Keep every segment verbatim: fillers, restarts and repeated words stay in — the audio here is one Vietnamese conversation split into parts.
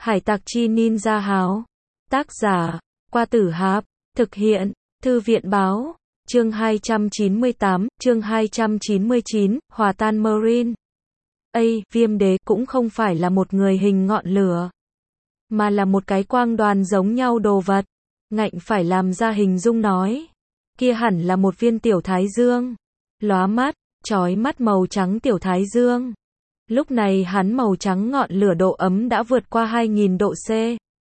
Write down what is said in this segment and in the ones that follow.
Hải tặc chi ninja háo. Tác giả, Qua Tử Háp. Thực hiện, Thư viện báo. Chương hai trăm chín mươi tám, chương hai trăm chín mươi chín, hòa tan Marine. Ây, Viêm Đế cũng không phải là một người hình ngọn lửa, mà là một cái quang đoàn giống nhau đồ vật. Ngạnh phải làm ra hình dung nói. Kia hẳn là một viên tiểu thái dương. Lóa mắt, chói mắt màu trắng tiểu thái dương. Lúc này hắn màu trắng ngọn lửa độ ấm đã vượt qua hai nghìn độ C.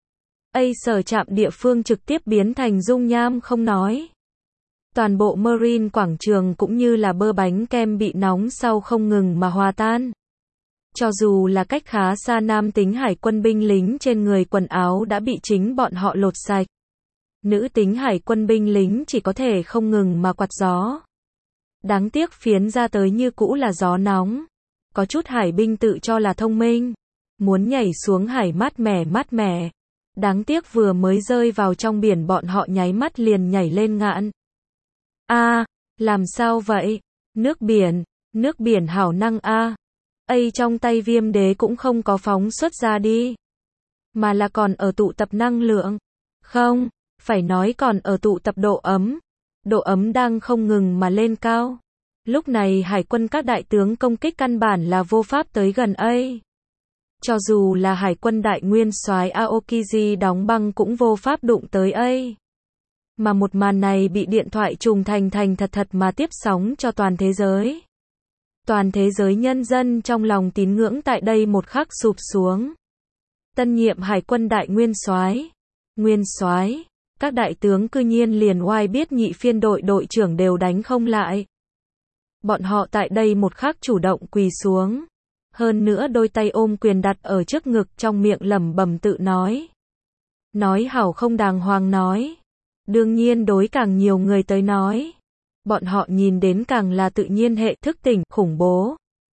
Ây sở chạm địa phương trực tiếp biến thành dung nham không nói. Toàn bộ Marine quảng trường cũng như là bơ bánh kem bị nóng sau không ngừng mà hòa tan. Cho dù là cách khá xa nam tính hải quân binh lính trên người quần áo đã bị chính bọn họ lột sạch. Nữ tính hải quân binh lính chỉ có thể không ngừng mà quạt gió. Đáng tiếc phiến ra tới như cũ là gió nóng. Có chút hải binh tự cho là thông minh, muốn nhảy xuống hải mát mẻ mát mẻ. Đáng tiếc vừa mới rơi vào trong biển bọn họ nháy mắt liền nhảy lên ngạn. A, à, làm sao vậy? Nước biển, nước biển hảo năng a. À. Ây trong tay Viêm Đế cũng không có phóng xuất ra đi, mà là còn ở tụ tập năng lượng. Không, phải nói còn ở tụ tập độ ấm. Độ ấm đang không ngừng mà lên cao. Lúc này hải quân các đại tướng công kích căn bản là vô pháp tới gần A. Cho dù là hải quân đại nguyên soái Aokiji đóng băng cũng vô pháp đụng tới A. Mà một màn này bị điện thoại trùng thành thành thật thật mà tiếp sóng cho toàn thế giới. Toàn thế giới nhân dân trong lòng tín ngưỡng tại đây một khắc sụp xuống. Tân nhiệm hải quân đại nguyên soái, nguyên soái, các đại tướng cư nhiên liền oai biết nhị phiên đội đội trưởng đều đánh không lại. Bọn họ tại đây một khắc chủ động quỳ xuống. Hơn nữa đôi tay ôm quyền đặt ở trước ngực trong miệng lẩm bẩm tự nói. Nói hảo không đàng hoàng nói. Đương nhiên đối càng nhiều người tới nói. Bọn họ nhìn đến càng là tự nhiên hệ thức tỉnh, khủng bố.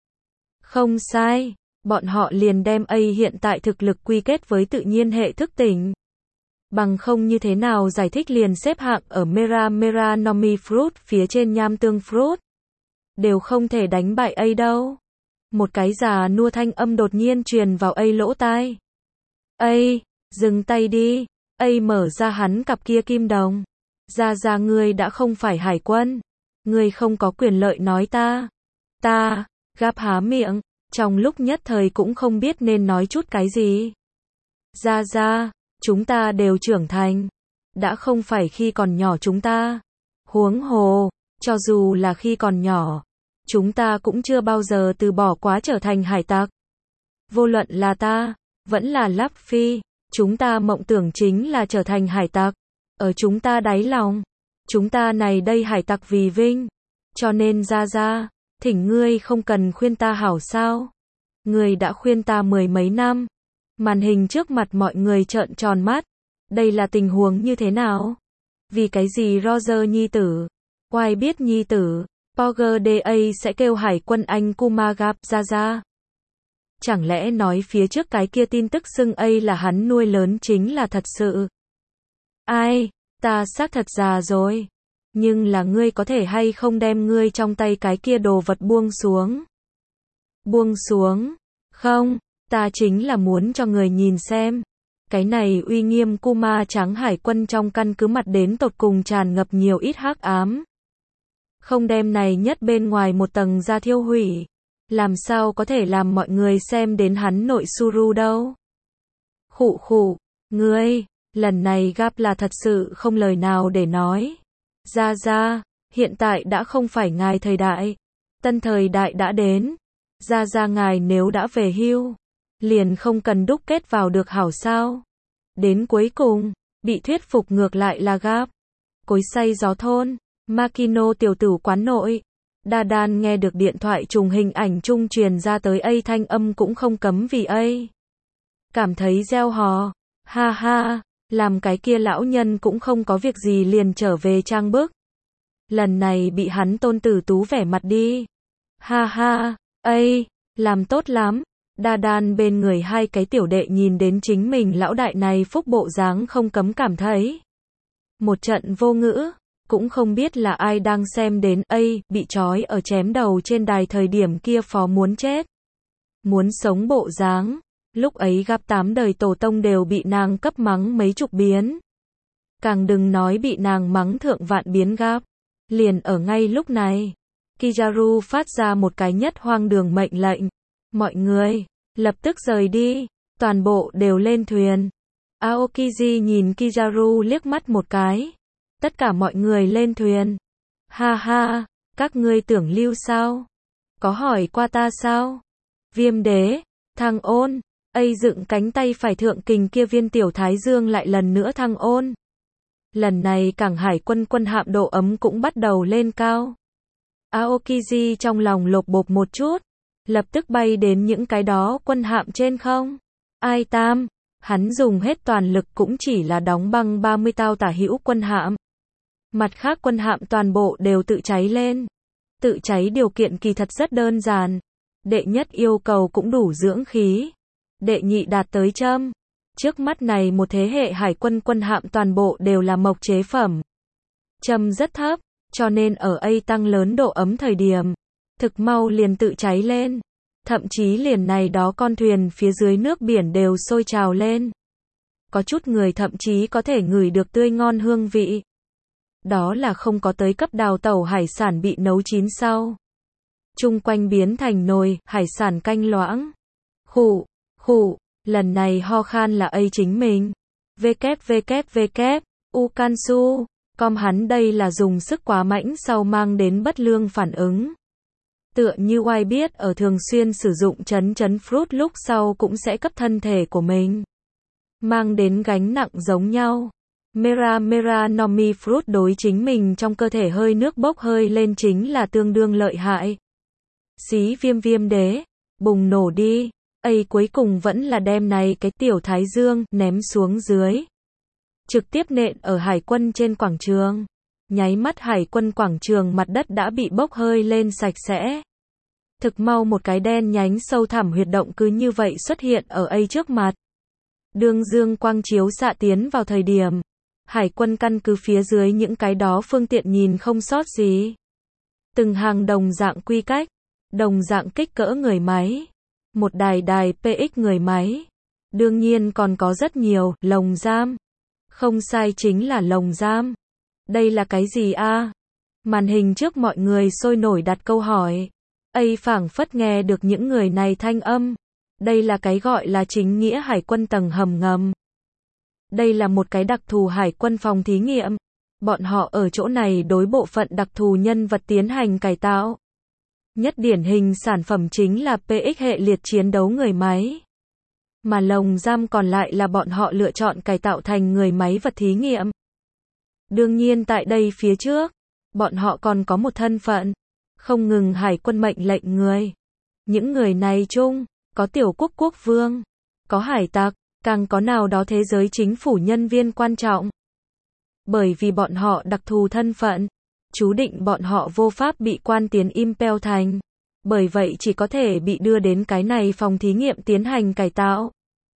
Không sai, bọn họ liền đem A hiện tại thực lực quy kết với tự nhiên hệ thức tỉnh. Bằng không như thế nào giải thích liền xếp hạng ở Mera Mera Nomi Fruit phía trên nham tương Fruit. Đều không thể đánh bại A đâu. Một cái già nua thanh âm đột nhiên truyền vào A lỗ tai. A, dừng tay đi. A mở ra hắn cặp kia kim đồng. Ra ra ngươi đã không phải hải quân. Ngươi không có quyền lợi nói ta. Ta, Gáp há miệng, trong lúc nhất thời cũng không biết nên nói chút cái gì. Ra ra, chúng ta đều trưởng thành. Đã không phải khi còn nhỏ chúng ta. Huống hồ, cho dù là khi còn nhỏ, chúng ta cũng chưa bao giờ từ bỏ quá trở thành hải tặc. Vô luận là ta, vẫn là Lắp Phi, chúng ta mộng tưởng chính là trở thành hải tặc. Ở chúng ta đáy lòng, chúng ta này đây hải tặc vì vinh. Cho nên ra ra, thỉnh ngươi không cần khuyên ta hảo sao. Ngươi đã khuyên ta mười mấy năm. Màn hình trước mặt mọi người trợn tròn mắt. Đây là tình huống như thế nào? Vì cái gì Roger nhi tử? Oai biết nhi tử? Poger đê a sẽ kêu hải quân Anh Kumagap ra ra. Chẳng lẽ nói phía trước cái kia tin tức xưng A là hắn nuôi lớn chính là thật sự? Ai, ta xác thật già rồi. Nhưng là ngươi có thể hay không đem ngươi trong tay cái kia đồ vật buông xuống? Buông xuống? Không, ta chính là muốn cho người nhìn xem. Cái này uy nghiêm Kuma trắng hải quân trong căn cứ mặt đến tột cùng tràn ngập nhiều ít hắc ám. Không đem này nhất bên ngoài một tầng ra thiêu hủy. Làm sao có thể làm mọi người xem đến hắn nội Suru đâu? Khụ khụ, ngươi, lần này Gáp là thật sự không lời nào để nói. Ra ra, hiện tại đã không phải ngài thời đại. Tân thời đại đã đến. Ra ra ngài nếu đã về hưu, liền không cần đúc kết vào được hảo sao. Đến cuối cùng, bị thuyết phục ngược lại là Gáp. Cối xay gió thôn. Makino tiểu tử quán nội. Đa Đan nghe được điện thoại trùng hình ảnh trung truyền ra tới A thanh âm cũng không cấm vì A. Cảm thấy gieo hò. Ha ha, làm cái kia lão nhân cũng không có việc gì liền trở về trang bức. Lần này bị hắn tôn tử tú vẻ mặt đi. Ha ha, A, làm tốt lắm. Đa Đan bên người hai cái tiểu đệ nhìn đến chính mình lão đại này phúc bộ dáng không cấm cảm thấy. Một trận vô ngữ. Cũng không biết là ai đang xem đến A bị trói ở chém đầu trên đài thời điểm kia phó muốn chết. Muốn sống bộ dáng. Lúc ấy gặp tám đời tổ tông đều bị nàng cấp mắng mấy chục biến. Càng đừng nói bị nàng mắng thượng vạn biến gáp. Liền ở ngay lúc này, Kizaru phát ra một cái nhất hoang đường mệnh lệnh. Mọi người, lập tức rời đi, toàn bộ đều lên thuyền. Aokiji nhìn Kizaru liếc mắt một cái. Tất cả mọi người lên thuyền. Ha ha, các ngươi tưởng lưu sao? Có hỏi qua ta sao? Viêm đế, thăng ôn, ây dựng cánh tay phải thượng kình kia viên tiểu thái dương lại lần nữa thăng ôn. Lần này cảng hải quân quân hạm độ ấm cũng bắt đầu lên cao. Aokiji trong lòng lột bột một chút, lập tức bay đến những cái đó quân hạm trên không. Ai tam, hắn dùng hết toàn lực cũng chỉ là đóng băng ba mươi tao tả hữu quân hạm. Mặt khác quân hạm toàn bộ đều tự cháy lên. Tự cháy điều kiện kỳ thật rất đơn giản. Đệ nhất yêu cầu cũng đủ dưỡng khí. Đệ nhị đạt tới châm. Trước mắt này một thế hệ hải quân quân hạm toàn bộ đều là mộc chế phẩm. Châm rất thấp, cho nên ở A tăng lớn độ ấm thời điểm, thực mau liền tự cháy lên. Thậm chí liền này đó con thuyền phía dưới nước biển đều sôi trào lên. Có chút người thậm chí có thể ngửi được tươi ngon hương vị. Đó là không có tới cấp đào tẩu hải sản bị nấu chín sau. Chung quanh biến thành nồi, hải sản canh loãng. Khụ, khụ, lần này ho khan là A chính mình. www, Ukansu, com hắn đây là dùng sức quá mạnh sau mang đến bất lương phản ứng. Tựa như oai biết ở thường xuyên sử dụng chấn chấn fruit lúc sau cũng sẽ cấp thân thể của mình mang đến gánh nặng giống nhau. Mera Mera Nomi Fruit đối chính mình trong cơ thể hơi nước bốc hơi lên chính là tương đương lợi hại. Xí viêm viêm đế, bùng nổ đi, ấy cuối cùng vẫn là đem này cái tiểu thái dương ném xuống dưới. Trực tiếp nện ở hải quân trên quảng trường. Nháy mắt hải quân quảng trường mặt đất đã bị bốc hơi lên sạch sẽ. Thực mau một cái đen nhánh sâu thẳm huyệt động cứ như vậy xuất hiện ở A trước mặt. Đương dương quang chiếu xạ tiến vào thời điểm. Hải quân căn cứ phía dưới những cái đó phương tiện nhìn không sót gì. Từng hàng đồng dạng quy cách, đồng dạng kích cỡ người máy. Một đài đài pê ích người máy. Đương nhiên còn có rất nhiều lồng giam. Không sai chính là lồng giam. Đây là cái gì a? Màn hình trước mọi người sôi nổi đặt câu hỏi. A phảng phất nghe được những người này thanh âm. Đây là cái gọi là chính nghĩa hải quân tầng hầm ngầm. Đây là một cái đặc thù hải quân phòng thí nghiệm. Bọn họ ở chỗ này đối bộ phận đặc thù nhân vật tiến hành cải tạo. Nhất điển hình sản phẩm chính là pê ích hệ liệt chiến đấu người máy. Mà lồng giam còn lại là bọn họ lựa chọn cải tạo thành người máy vật thí nghiệm. Đương nhiên tại đây phía trước, bọn họ còn có một thân phận. Không ngừng hải quân mệnh lệnh người. Những người này chung, có tiểu quốc quốc vương, có hải tặc, càng có nào đó thế giới chính phủ nhân viên quan trọng. Bởi vì bọn họ đặc thù thân phận, chú định bọn họ vô pháp bị quan tiến Impel thành. Bởi vậy chỉ có thể bị đưa đến cái này phòng thí nghiệm tiến hành cải tạo.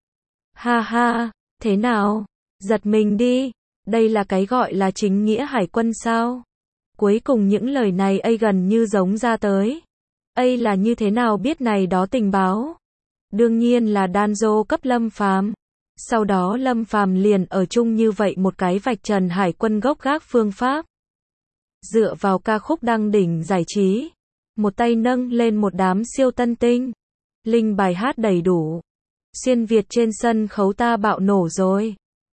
Ha ha, thế nào? Giật mình đi. Đây là cái gọi là chính nghĩa hải quân sao? Cuối cùng những lời này A gần như giống ra tới. A là như thế nào biết này đó tình báo? Đương nhiên là Danzo cấp Lâm Phàm. Sau đó Lâm Phàm liền ở chung như vậy một cái vạch trần hải quân gốc gác phương pháp. Dựa vào ca khúc đăng đỉnh giải trí. Một tay nâng lên một đám siêu tân tinh. Linh bài hát đầy đủ. Xuyên Việt trên sân khấu ta bạo nổ rồi.